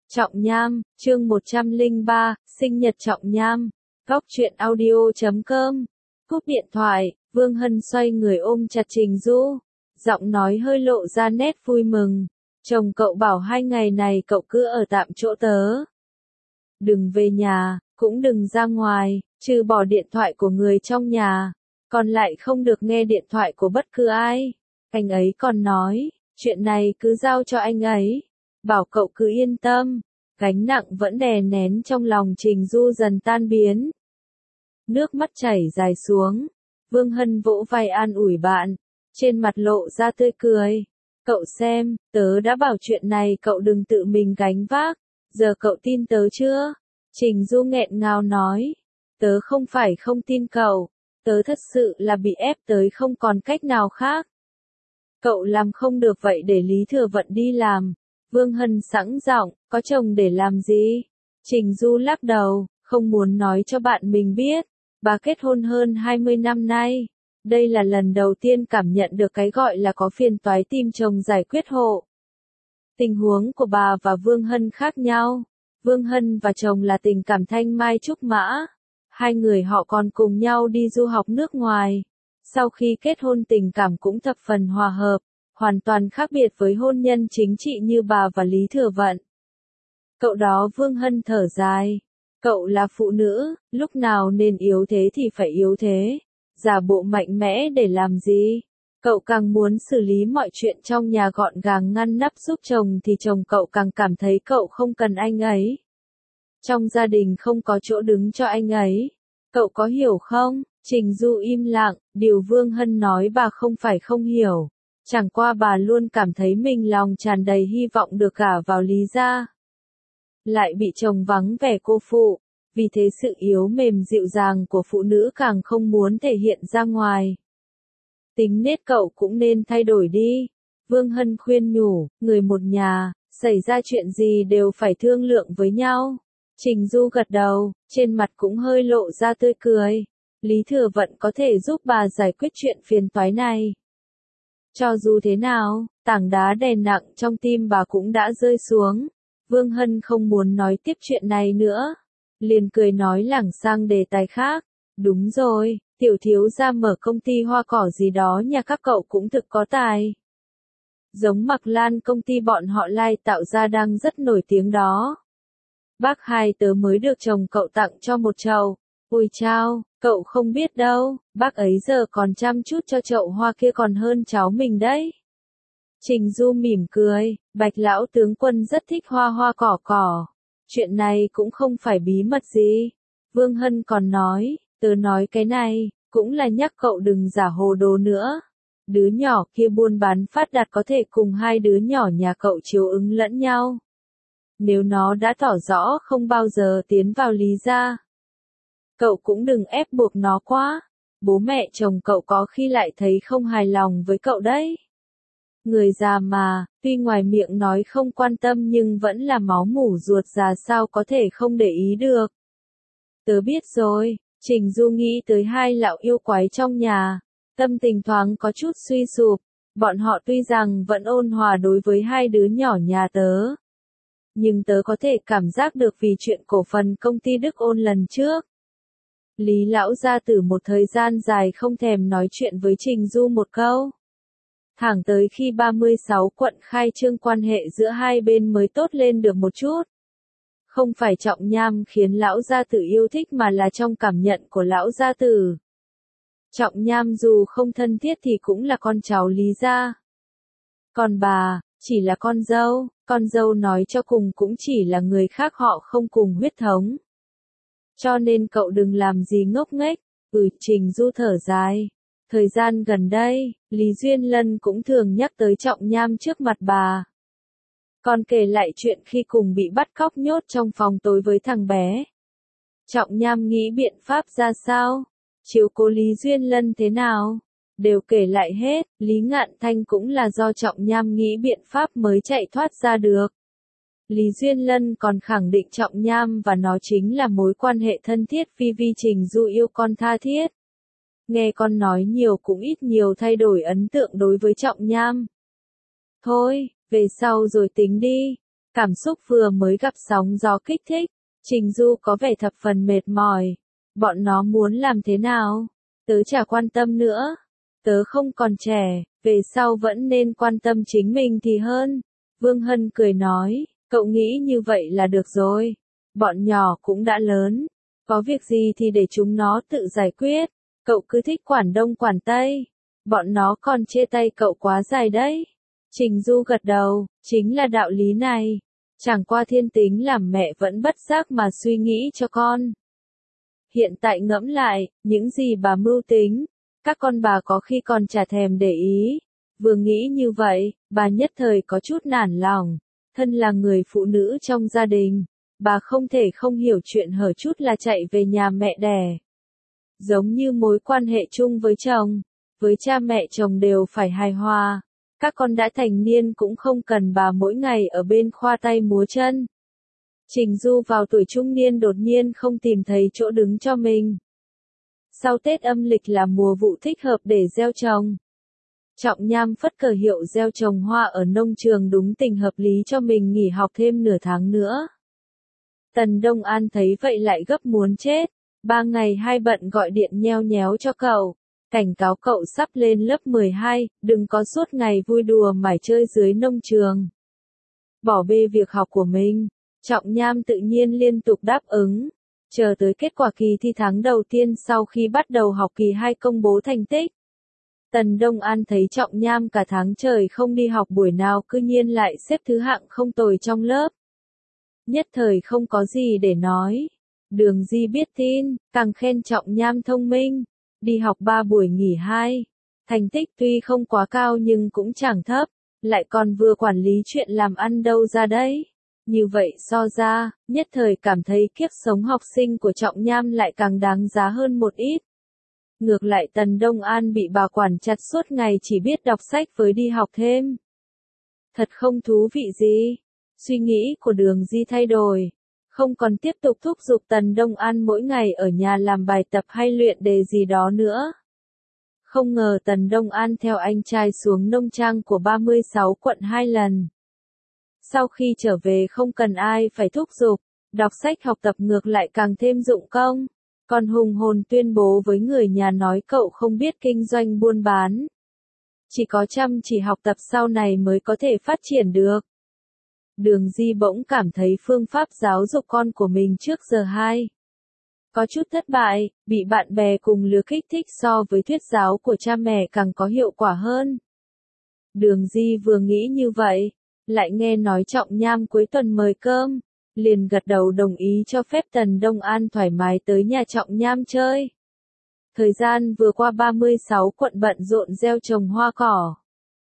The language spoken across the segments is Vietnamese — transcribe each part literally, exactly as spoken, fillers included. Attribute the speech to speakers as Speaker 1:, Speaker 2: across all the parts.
Speaker 1: Trọng Nham, chương một trăm lẻ ba, sinh nhật Trọng Nham. Góc truyện audio chấm com. Cúp điện thoại, Vương Hân xoay người ôm chặt Trình Du. Giọng nói hơi lộ ra nét vui mừng. Chồng cậu bảo hai ngày này cậu cứ ở tạm chỗ tớ. Đừng về nhà, cũng đừng ra ngoài, trừ bỏ điện thoại của người trong nhà. Còn lại không được nghe điện thoại của bất cứ ai. Anh ấy còn nói, chuyện này cứ giao cho anh ấy. Bảo cậu cứ yên tâm, gánh nặng vẫn đè nén trong lòng Trình Du dần tan biến. Nước mắt chảy dài xuống, Vương Hân vỗ vai an ủi bạn, trên mặt lộ ra tươi cười. Cậu xem, tớ đã bảo chuyện này cậu đừng tự mình gánh vác, giờ cậu tin tớ chưa? Trình Du nghẹn ngào nói, tớ không phải không tin cậu, tớ thật sự là bị ép tới không còn cách nào khác. Cậu làm không được vậy để Lý Thừa Vận đi làm. Vương Hân sẵn giọng, có chồng để làm gì? Trình Du lắc đầu, không muốn nói cho bạn mình biết. Bà kết hôn hơn hai mươi năm nay. Đây là lần đầu tiên cảm nhận được cái gọi là có phiền toái tìm chồng giải quyết hộ. Tình huống của bà và Vương Hân khác nhau. Vương Hân và chồng là tình cảm thanh mai trúc mã. Hai người họ còn cùng nhau đi du học nước ngoài. Sau khi kết hôn tình cảm cũng thập phần hòa hợp. Hoàn toàn khác biệt với hôn nhân chính trị như bà và Lý Thừa Vận. Cậu đó Vương Hân thở dài. Cậu là phụ nữ, lúc nào nên yếu thế thì phải yếu thế. Giả bộ mạnh mẽ để làm gì? Cậu càng muốn xử lý mọi chuyện trong nhà gọn gàng ngăn nắp giúp chồng thì chồng cậu càng cảm thấy cậu không cần anh ấy. Trong gia đình không có chỗ đứng cho anh ấy. Cậu có hiểu không? Trình Du im lặng, điều Vương Hân nói bà không phải không hiểu. Chẳng qua bà luôn cảm thấy mình lòng tràn đầy hy vọng được gả vào Lý gia. Lại bị chồng vắng vẻ cô phụ, vì thế sự yếu mềm dịu dàng của phụ nữ càng không muốn thể hiện ra ngoài. Tính nết cậu cũng nên thay đổi đi. Vương Hân khuyên nhủ, người một nhà, xảy ra chuyện gì đều phải thương lượng với nhau. Trình Du gật đầu, trên mặt cũng hơi lộ ra tươi cười. Lý Thừa Vận có thể giúp bà giải quyết chuyện phiền toái này. Cho dù thế nào, tảng đá đè nặng trong tim bà cũng đã rơi xuống. Vương Hân không muốn nói tiếp chuyện này nữa. Liền cười nói lảng sang đề tài khác. Đúng rồi, tiểu thiếu gia mở công ty hoa cỏ gì đó nhà các cậu cũng thực có tài. Giống Mặc Lan công ty bọn họ lai tạo ra đang rất nổi tiếng đó. Bác hai tớ mới được chồng cậu tặng cho một chậu. Ôi chao, cậu không biết đâu, bác ấy giờ còn chăm chút cho chậu hoa kia còn hơn cháu mình đấy. Trình Du mỉm cười, Bạch lão tướng quân rất thích hoa hoa cỏ cỏ. Chuyện này cũng không phải bí mật gì. Vương Hân còn nói, tớ nói cái này, cũng là nhắc cậu đừng giả hồ đồ nữa. Đứa nhỏ kia buôn bán phát đạt có thể cùng hai đứa nhỏ nhà cậu chiếu ứng lẫn nhau. Nếu nó đã tỏ rõ không bao giờ tiến vào Lý gia, cậu cũng đừng ép buộc nó quá. Bố mẹ chồng cậu có khi lại thấy không hài lòng với cậu đấy. Người già mà, tuy ngoài miệng nói không quan tâm nhưng vẫn là máu mủ ruột già sao có thể không để ý được. Tớ biết rồi, Trình Du nghĩ tới hai lão yêu quái trong nhà. Tâm tình thoáng có chút suy sụp. Bọn họ tuy rằng vẫn ôn hòa đối với hai đứa nhỏ nhà tớ. Nhưng tớ có thể cảm giác được vì chuyện cổ phần công ty Đức Ôn lần trước. Lý lão gia tử một thời gian dài không thèm nói chuyện với Trình Du một câu. Thẳng tới khi ba mươi sáu quận khai trương quan hệ giữa hai bên mới tốt lên được một chút. Không phải Trọng Nham khiến lão gia tử yêu thích mà là trong cảm nhận của lão gia tử. Trọng Nham dù không thân thiết thì cũng là con cháu Lý gia. Còn bà, chỉ là con dâu, con dâu nói cho cùng cũng chỉ là người khác họ không cùng huyết thống. Cho nên cậu đừng làm gì ngốc nghếch. Ừ, Trình Du thở dài. Thời gian gần đây, Lý Duyên Lân cũng thường nhắc tới Trọng Nham trước mặt bà. Còn kể lại chuyện khi cùng bị bắt cóc nhốt trong phòng tối với thằng bé. Trọng Nham nghĩ biện pháp ra sao? Chiếu cố Lý Duyên Lân thế nào? Đều kể lại hết, Lý Ngạn Thanh cũng là do Trọng Nham nghĩ biện pháp mới chạy thoát ra được. Lý Duyên Lân còn khẳng định Trọng Nham và nó chính là mối quan hệ thân thiết vì vì Trình Du yêu con tha thiết. Nghe con nói nhiều cũng ít nhiều thay đổi ấn tượng đối với Trọng Nham. Thôi, về sau rồi tính đi. Cảm xúc vừa mới gặp sóng gió kích thích, Trình Du có vẻ thập phần mệt mỏi. Bọn nó muốn làm thế nào? Tớ chả quan tâm nữa. Tớ không còn trẻ, về sau vẫn nên quan tâm chính mình thì hơn. Vương Hân cười nói, cậu nghĩ như vậy là được rồi. Bọn nhỏ cũng đã lớn. Có việc gì thì để chúng nó tự giải quyết. Cậu cứ thích quản đông quản tây. Bọn nó còn chê tay cậu quá dài đấy. Trình Du gật đầu, chính là đạo lý này. Chẳng qua thiên tính làm mẹ vẫn bất giác mà suy nghĩ cho con. Hiện tại ngẫm lại, những gì bà mưu tính, các con bà có khi còn chả thèm để ý. Vừa nghĩ như vậy, bà nhất thời có chút nản lòng. Thân là người phụ nữ trong gia đình, bà không thể không hiểu chuyện hở chút là chạy về nhà mẹ đẻ. Giống như mối quan hệ chung với chồng, với cha mẹ chồng đều phải hài hòa. Các con đã thành niên cũng không cần bà mỗi ngày ở bên khoa tay múa chân. Trình Du vào tuổi trung niên đột nhiên không tìm thấy chỗ đứng cho mình. Sau Tết âm lịch là mùa vụ thích hợp để gieo trồng. Trọng Nham phất cờ hiệu gieo trồng hoa ở nông trường đúng tình hợp lý cho mình nghỉ học thêm nửa tháng nữa. Tần Đông An thấy vậy lại gấp muốn chết. Ba ngày hai bận gọi điện nheo nhéo cho cậu. Cảnh cáo cậu sắp lên lớp mười hai, đừng có suốt ngày vui đùa mải chơi dưới nông trường. Bỏ bê việc học của mình, Trọng Nham tự nhiên liên tục đáp ứng. Chờ tới kết quả kỳ thi tháng đầu tiên sau khi bắt đầu học kỳ hai công bố thành tích. Tần Đông An thấy Trọng Nham cả tháng trời không đi học buổi nào cư nhiên lại xếp thứ hạng không tồi trong lớp. Nhất thời không có gì để nói. Đường Di biết tin, càng khen Trọng Nham thông minh. Đi học ba buổi nghỉ hai. Thành tích tuy không quá cao nhưng cũng chẳng thấp. Lại còn vừa quản lý chuyện làm ăn đâu ra đấy. Như vậy so ra, nhất thời cảm thấy kiếp sống học sinh của Trọng Nham lại càng đáng giá hơn một ít. Ngược lại Tần Đông An bị bà quản chặt suốt ngày chỉ biết đọc sách với đi học thêm. Thật không thú vị gì. Suy nghĩ của Đường Di thay đổi. Không còn tiếp tục thúc giục Tần Đông An mỗi ngày ở nhà làm bài tập hay luyện đề gì đó nữa. Không ngờ Tần Đông An theo anh trai xuống nông trang của ba mươi sáu quận hai lần. Sau khi trở về không cần ai phải thúc giục, đọc sách học tập ngược lại càng thêm dụng công. Còn hùng hồn tuyên bố với người nhà nói cậu không biết kinh doanh buôn bán. Chỉ có chăm chỉ học tập sau này mới có thể phát triển được. Đường Di bỗng cảm thấy phương pháp giáo dục con của mình trước giờ hay. Có chút thất bại, bị bạn bè cùng lứa kích thích so với thuyết giáo của cha mẹ càng có hiệu quả hơn. Đường Di vừa nghĩ như vậy, lại nghe nói Trọng Nham cuối tuần mời cơm, liền gật đầu đồng ý cho phép Tần Đông An thoải mái tới nhà Trọng Nham chơi. Thời gian vừa qua ba mươi sáu quận bận rộn gieo trồng hoa cỏ.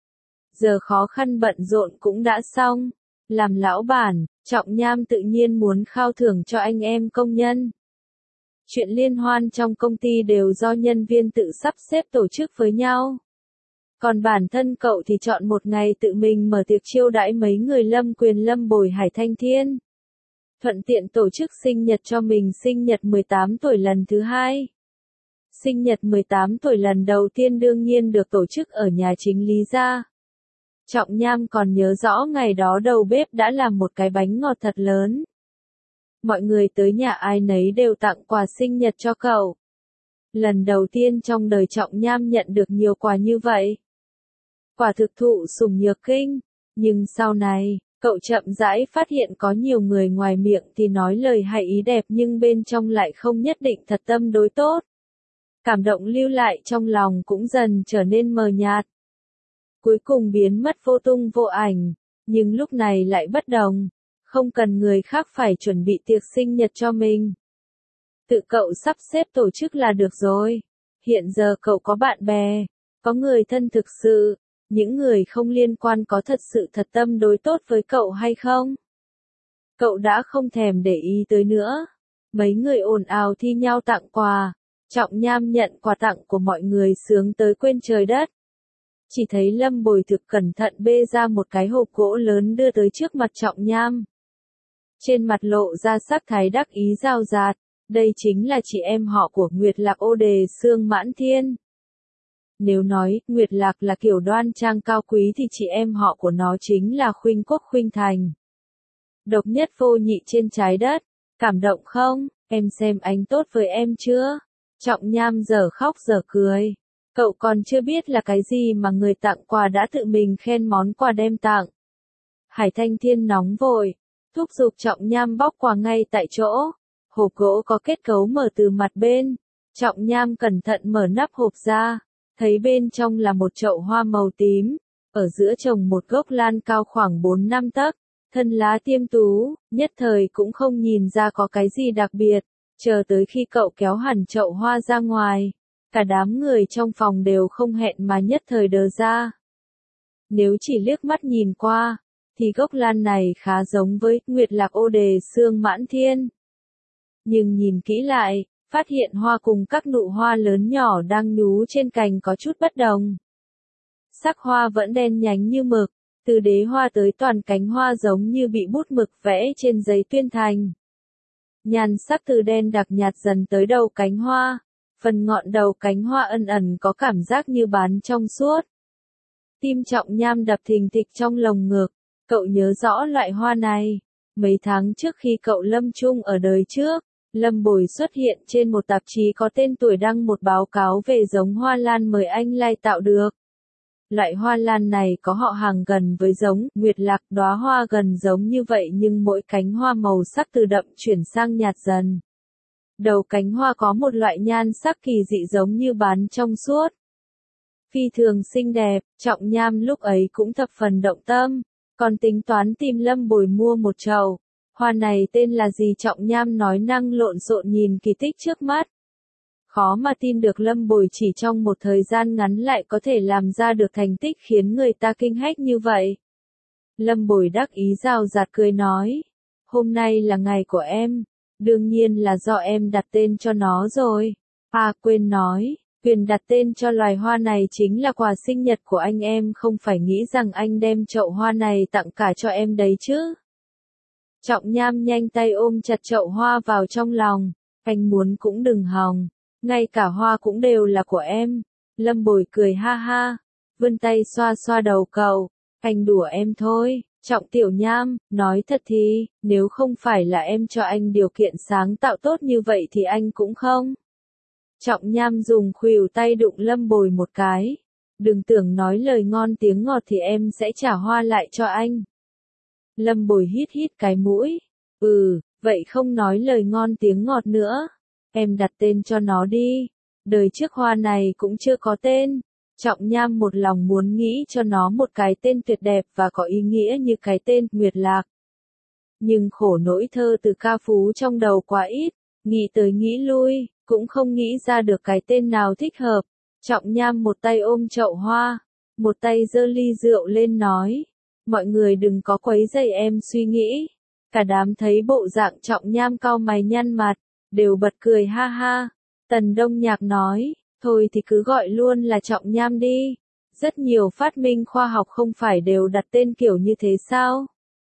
Speaker 1: Giờ khó khăn bận rộn cũng đã xong. Làm lão bản, Trọng Nham tự nhiên muốn khao thưởng cho anh em công nhân. Chuyện liên hoan trong công ty đều do nhân viên tự sắp xếp tổ chức với nhau. Còn bản thân cậu thì chọn một ngày tự mình mở tiệc chiêu đãi mấy người lâm quyền lâm bồi Hải Thanh Thiên. Thuận tiện tổ chức sinh nhật cho mình sinh nhật mười tám tuổi lần thứ hai. Sinh nhật mười tám tuổi lần đầu tiên đương nhiên được tổ chức ở nhà chính Lý gia. Trọng Nham còn nhớ rõ ngày đó đầu bếp đã làm một cái bánh ngọt thật lớn. Mọi người tới nhà ai nấy đều tặng quà sinh nhật cho cậu. Lần đầu tiên trong đời Trọng Nham nhận được nhiều quà như vậy. Quả thực thụ sủng nhược kinh. Nhưng sau này, cậu chậm rãi phát hiện có nhiều người ngoài miệng thì nói lời hay ý đẹp nhưng bên trong lại không nhất định thật tâm đối tốt. Cảm động lưu lại trong lòng cũng dần trở nên mờ nhạt. Cuối cùng biến mất vô tung vô ảnh, nhưng lúc này lại bất đồng, không cần người khác phải chuẩn bị tiệc sinh nhật cho mình. Tự cậu sắp xếp tổ chức là được rồi. Hiện giờ cậu có bạn bè, có người thân thực sự, những người không liên quan có thật sự thật tâm đối tốt với cậu hay không? Cậu đã không thèm để ý tới nữa. Mấy người ồn ào thi nhau tặng quà, Trọng Nham nhận quà tặng của mọi người sướng tới quên trời đất. Chỉ thấy Lâm Bồi Thực cẩn thận bê ra một cái hộp gỗ lớn đưa tới trước mặt Trọng Nham. Trên mặt lộ ra sắc thái đắc ý rào rạt, đây chính là chị em họ của Nguyệt Lạc Ô Đề Sương Mãn Thiên. Nếu nói Nguyệt Lạc là kiểu đoan trang cao quý thì chị em họ của nó chính là Khuynh Quốc Khuynh Thành. độc nhất vô nhị trên trái đất. Cảm động không? Em xem anh tốt với em chưa? Trọng Nham giờ khóc giờ cười. Cậu còn chưa biết là cái gì mà người tặng quà đã tự mình khen món quà đem tặng. Hải Thanh Thiên nóng vội, thúc giục Trọng Nham bóc quà ngay tại chỗ. Hộp gỗ có kết cấu mở từ mặt bên. Trọng Nham cẩn thận mở nắp hộp ra, thấy bên trong là một chậu hoa màu tím, ở giữa trồng một gốc lan cao khoảng bốn năm tấc, thân lá tiêm tú, nhất thời cũng không nhìn ra có cái gì đặc biệt, chờ tới khi cậu kéo hẳn chậu hoa ra ngoài, cả đám người trong phòng đều không hẹn mà nhất thời đờ ra. Nếu chỉ liếc mắt nhìn qua, thì gốc lan này khá giống với Nguyệt Lạc Ô Đề Xương Mãn Thiên. Nhưng nhìn kỹ lại, phát hiện hoa cùng các nụ hoa lớn nhỏ đang nhú trên cành có chút bất đồng. Sắc hoa vẫn đen nhánh như mực, từ đế hoa tới toàn cánh hoa giống như bị bút mực vẽ trên giấy tuyên thành. Nhan sắc từ đen đặc nhạt dần tới đầu cánh hoa, phần ngọn đầu cánh hoa ẩn ẩn có cảm giác như bán trong suốt. Tim Trọng Nham đập thình thịch trong lồng ngực, cậu nhớ rõ loại hoa này. Mấy tháng trước khi cậu lâm chung ở đời trước, Lâm Bồi xuất hiện trên một tạp chí có tên tuổi đăng một báo cáo về giống hoa lan mời anh lai tạo được. Loại hoa lan này có họ hàng gần với giống Nguyệt Lạc, đóa hoa gần giống như vậy nhưng mỗi cánh hoa màu sắc từ đậm chuyển sang nhạt dần. Đầu cánh hoa có một loại nhan sắc kỳ dị giống như bán trong suốt. Phi thường xinh đẹp, Trọng Nham lúc ấy cũng thập phần động tâm, còn tính toán tìm Lâm Bồi mua một chậu. Hoa này tên là gì? Trọng Nham nói năng lộn xộn nhìn kỳ tích trước mắt. Khó mà tin được Lâm Bồi chỉ trong một thời gian ngắn lại có thể làm ra được thành tích khiến người ta kinh hách như vậy. Lâm Bồi đắc ý rào rạt cười nói, hôm nay là ngày của em, đương nhiên là do em đặt tên cho nó rồi. À quên nói, quyền đặt tên cho loài hoa này chính là quà sinh nhật của anh, em không phải nghĩ rằng anh đem chậu hoa này tặng cả cho em đấy chứ. Trọng Nham nhanh tay ôm chặt chậu hoa vào trong lòng, anh muốn cũng đừng hòng, ngay cả hoa cũng đều là của em. Lâm Bồi cười ha ha, vươn tay xoa xoa đầu cậu, anh đùa em thôi. Trọng Tiểu Nham, nói thật thì, nếu không phải là em cho anh điều kiện sáng tạo tốt như vậy thì anh cũng không. Trọng Nham dùng khuỷu tay đụng Lâm Bồi một cái, đừng tưởng nói lời ngon tiếng ngọt thì em sẽ trả hoa lại cho anh. Lâm Bồi hít hít cái mũi, ừ, vậy không nói lời ngon tiếng ngọt nữa, em đặt tên cho nó đi, đời trước hoa này cũng chưa có tên. Trọng Nham một lòng muốn nghĩ cho nó một cái tên tuyệt đẹp và có ý nghĩa như cái tên Nguyệt Lạc. Nhưng khổ nỗi thơ từ ca phú trong đầu quá ít, nghĩ tới nghĩ lui, cũng không nghĩ ra được cái tên nào thích hợp. Trọng Nham một tay ôm chậu hoa, một tay giơ ly rượu lên nói, mọi người đừng có quấy rầy em suy nghĩ. Cả đám thấy bộ dạng Trọng Nham cau mày nhăn mặt, đều bật cười ha ha. Tần Đông Nhạc nói, thôi thì cứ gọi luôn là Trọng Nham đi. Rất nhiều phát minh khoa học không phải đều đặt tên kiểu như thế sao?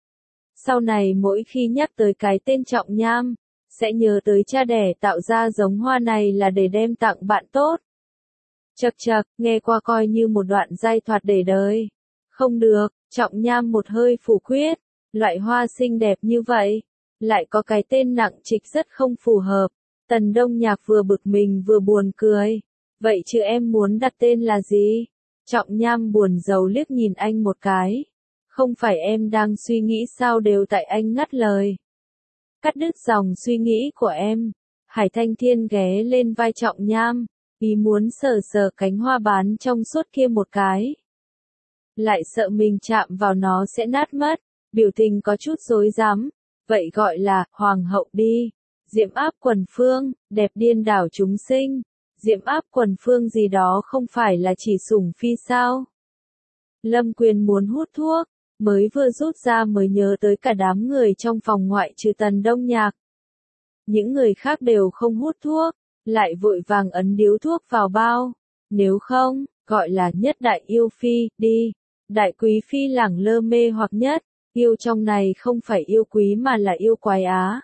Speaker 1: Sau này mỗi khi nhắc tới cái tên Trọng Nham, sẽ nhớ tới cha đẻ tạo ra giống hoa này là để đem tặng bạn tốt. Chậc chậc, nghe qua coi như một đoạn giai thoại để đời. Không được, Trọng Nham một hơi phủ quyết, loại hoa xinh đẹp như vậy, lại có cái tên nặng trịch rất không phù hợp. Tần Đông Nhạc vừa bực mình vừa buồn cười. Vậy chứ em muốn đặt tên là gì? Trọng Nham buồn rầu liếc nhìn anh một cái. Không phải em đang suy nghĩ sao, đều tại anh ngắt lời. Cắt đứt dòng suy nghĩ của em. Hải Thanh Thiên ghé lên vai Trọng Nham, ý muốn sờ sờ cánh hoa bán trong suốt kia một cái. Lại sợ mình chạm vào nó sẽ nát mất, biểu tình có chút rối rắm. Vậy gọi là Hoàng hậu đi. Diệm áp quần phương, đẹp điên đảo chúng sinh. Diệm áp quần phương gì đó không phải là chỉ sủng phi sao? Lâm Quyền muốn hút thuốc, mới vừa rút ra mới nhớ tới cả đám người trong phòng ngoại trừ Tần Đông Nhạc. Những người khác đều không hút thuốc, lại vội vàng ấn điếu thuốc vào bao. Nếu không, gọi là nhất đại yêu phi, đi. Đại quý phi lẳng lơ mê hoặc nhất, yêu trong này không phải yêu quý mà là yêu quái á.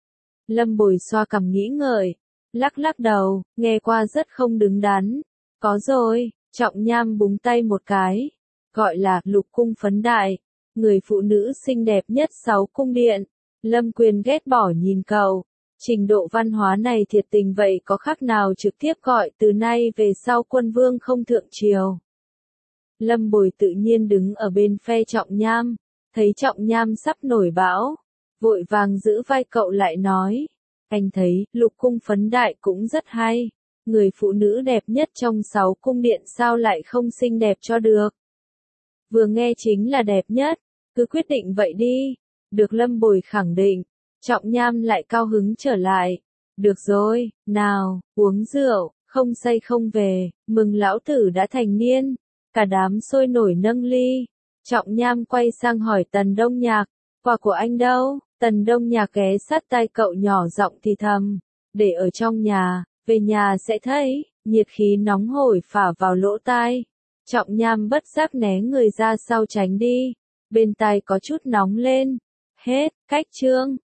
Speaker 1: Lâm Bồi xoa cằm nghĩ ngợi, lắc lắc đầu, nghe qua rất không đứng đắn. Có rồi, Trọng Nham búng tay một cái, gọi là lục cung phấn đại. người phụ nữ xinh đẹp nhất sáu cung điện. Lâm Quyền ghét bỏ nhìn cậu. Trình độ văn hóa này thiệt tình vậy có khác nào trực tiếp gọi từ nay về sau quân vương không thượng triều. Lâm Bồi tự nhiên đứng ở bên phe Trọng Nham, thấy Trọng Nham sắp nổi bão, vội vàng giữ vai cậu lại nói, anh thấy, lục cung phấn đại cũng rất hay, người phụ nữ đẹp nhất trong sáu cung điện sao lại không xinh đẹp cho được. Vừa nghe chính là đẹp nhất, cứ quyết định vậy đi, được Lâm Bồi khẳng định, Trọng Nham lại cao hứng trở lại, được rồi, nào, uống rượu, không say không về, mừng lão tử đã thành niên, cả đám sôi nổi nâng ly. Trọng Nham quay sang hỏi Tần Đông Nhạc, quà của anh đâu? Tần Đông Nhạc ghé sát tai cậu nhỏ giọng thì thầm, để ở trong nhà, về nhà sẽ thấy, nhiệt khí nóng hổi phả vào lỗ tai. Trọng Nham bất giác né người ra sau tránh đi, bên tai có chút nóng lên. Hết, cách chương.